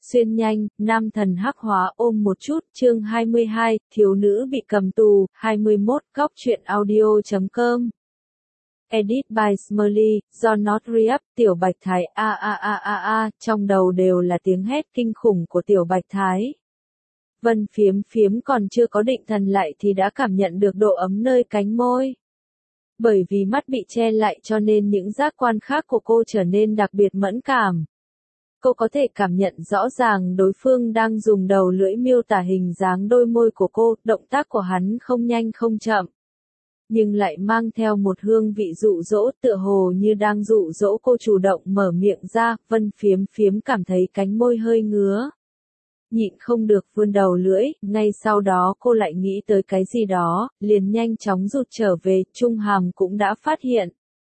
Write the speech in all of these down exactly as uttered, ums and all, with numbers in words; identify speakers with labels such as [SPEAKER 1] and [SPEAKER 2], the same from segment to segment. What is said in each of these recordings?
[SPEAKER 1] Xuyên nhanh, nam thần hắc hóa ôm một chút, chương hai mươi hai, thiếu nữ bị cầm tù, hai mươi mốt, góc truyện audio chấm com. Edit by Smurly, do Not Re-up, Tiểu Bạch Thái a a a a a, trong đầu đều là tiếng hét kinh khủng của Tiểu Bạch Thái. Vân Phiếm Phiếm còn chưa có định thần lại thì đã cảm nhận được độ ấm nơi cánh môi. Bởi vì mắt bị che lại cho nên những giác quan khác của cô trở nên đặc biệt mẫn cảm. Cô có thể cảm nhận rõ ràng đối phương đang dùng đầu lưỡi miêu tả hình dáng đôi môi của cô, động tác của hắn không nhanh không chậm. Nhưng lại mang theo một hương vị dụ dỗ, tựa hồ như đang dụ dỗ cô chủ động mở miệng ra. Vân Phiếm Phiếm cảm thấy cánh môi hơi ngứa. Nhịn không được vươn đầu lưỡi, ngay sau đó cô lại nghĩ tới cái gì đó, liền nhanh chóng rụt trở về, Trung Hàm cũng đã phát hiện.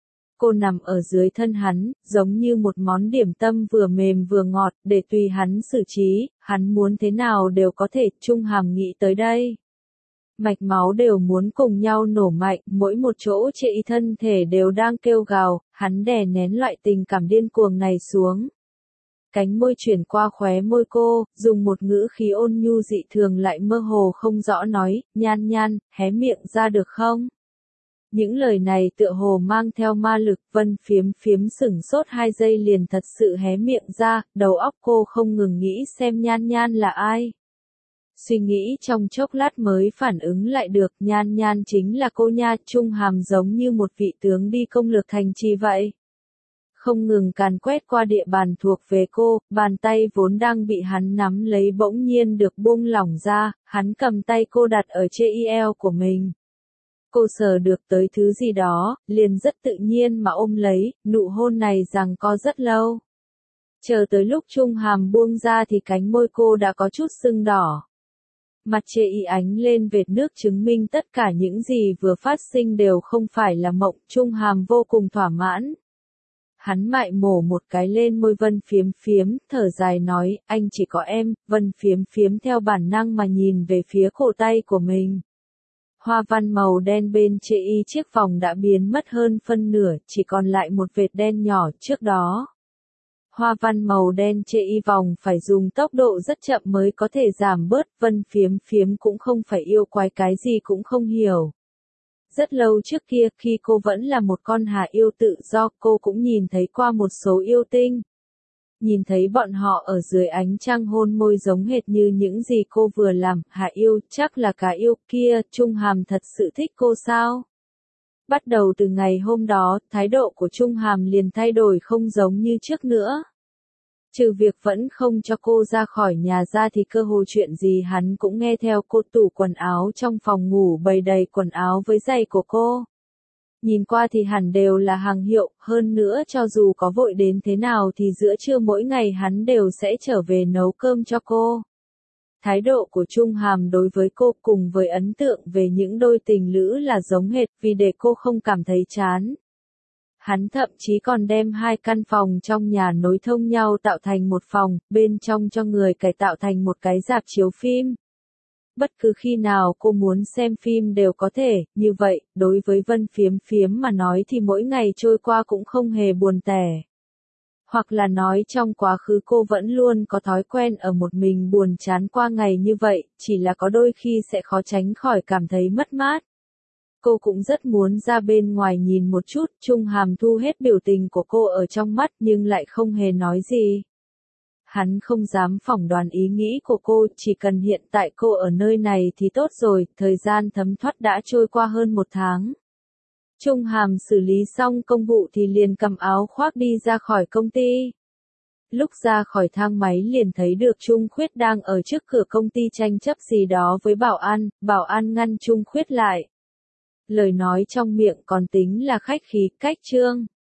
[SPEAKER 1] Cô nằm ở dưới thân hắn, giống như một món điểm tâm vừa mềm vừa ngọt, để tùy hắn xử trí, hắn muốn thế nào đều có thể, Trung Hàm nghĩ tới đây. Mạch máu đều muốn cùng nhau nổ mạnh, mỗi một chỗ trệ thân thể đều đang kêu gào, hắn đè nén loại tình cảm điên cuồng này xuống. Cánh môi chuyển qua khóe môi cô, dùng một ngữ khí ôn nhu dị thường lại mơ hồ không rõ nói, Nhan Nhan, hé miệng ra được không? Những lời này tựa hồ mang theo ma lực. Vân Phiếm Phiếm sửng sốt hai giây liền thật sự hé miệng ra, đầu óc cô không ngừng nghĩ xem Nhan Nhan là ai. Suy nghĩ trong chốc lát mới phản ứng lại được, Nhan Nhan chính là cô nha. Trung Hàm giống như một vị tướng đi công lược thành trì vậy. Không ngừng càn quét qua địa bàn thuộc về cô, bàn tay vốn đang bị hắn nắm lấy bỗng nhiên được buông lỏng ra, hắn cầm tay cô đặt ở trên eo của mình. Cô sờ được tới thứ gì đó, liền rất tự nhiên mà ôm lấy, nụ hôn này giằng co rất lâu. Chờ tới lúc Trung Hàm buông ra thì cánh môi cô đã có chút sưng đỏ. Mặt chê y ánh lên vệt nước chứng minh tất cả những gì vừa phát sinh đều không phải là mộng. Trung Hàm vô cùng thỏa mãn. Hắn mại mổ một cái lên môi Vân Phiếm Phiếm, thở dài nói, anh chỉ có em. Vân Phiếm Phiếm theo bản năng mà nhìn về phía cổ tay của mình. Hoa văn màu đen bên chê y chiếc vòng đã biến mất hơn phân nửa, chỉ còn lại một vệt đen nhỏ. Trước đó, hoa văn màu đen chê y vòng phải dùng tốc độ rất chậm mới có thể giảm bớt. Vân Phiếm Phiếm cũng không phải yêu quái, cái gì cũng không hiểu. Rất lâu trước kia, khi cô vẫn là một con hà yêu tự do, cô cũng nhìn thấy qua một số yêu tinh. Nhìn thấy bọn họ ở dưới ánh trăng hôn môi giống hệt như những gì cô vừa làm. Hà yêu, chắc là cá yêu kia. Trung Hàm thật sự thích cô sao? Bắt đầu từ ngày hôm đó, thái độ của Trung Hàm liền thay đổi không giống như trước nữa. Trừ việc vẫn không cho cô ra khỏi nhà ra thì cơ hồ chuyện gì hắn cũng nghe theo cô. Tủ quần áo trong phòng ngủ bày đầy quần áo với giày của cô. Nhìn qua thì hẳn đều là hàng hiệu, hơn nữa cho dù có vội đến thế nào thì giữa trưa mỗi ngày hắn đều sẽ trở về nấu cơm cho cô. Thái độ của Trung Hàm đối với cô cùng với ấn tượng về những đôi tình lữ là giống hệt, vì để cô không cảm thấy chán. Hắn thậm chí còn đem hai căn phòng trong nhà nối thông nhau tạo thành một phòng, bên trong cho người cải tạo thành một cái rạp chiếu phim. Bất cứ khi nào cô muốn xem phim đều có thể, như vậy, đối với Vân Phiếm Phiếm mà nói thì mỗi ngày trôi qua cũng không hề buồn tẻ. Hoặc là nói trong quá khứ cô vẫn luôn có thói quen ở một mình buồn chán qua ngày như vậy, chỉ là có đôi khi sẽ khó tránh khỏi cảm thấy mất mát. Cô cũng rất muốn ra bên ngoài nhìn một chút. Trung Hàm thu hết biểu tình của cô ở trong mắt nhưng lại không hề nói gì. Hắn không dám phỏng đoán ý nghĩ của cô, chỉ cần hiện tại cô ở nơi này thì tốt rồi. Thời gian thấm thoát đã trôi qua hơn một tháng. Trung Hàm xử lý xong công vụ thì liền cầm áo khoác đi ra khỏi công ty. Lúc ra khỏi thang máy liền thấy được Trung Khuyết đang ở trước cửa công ty tranh chấp gì đó với bảo an. Bảo an ngăn Trung Khuyết lại. Lời nói trong miệng còn tính là khách khí, cách trương.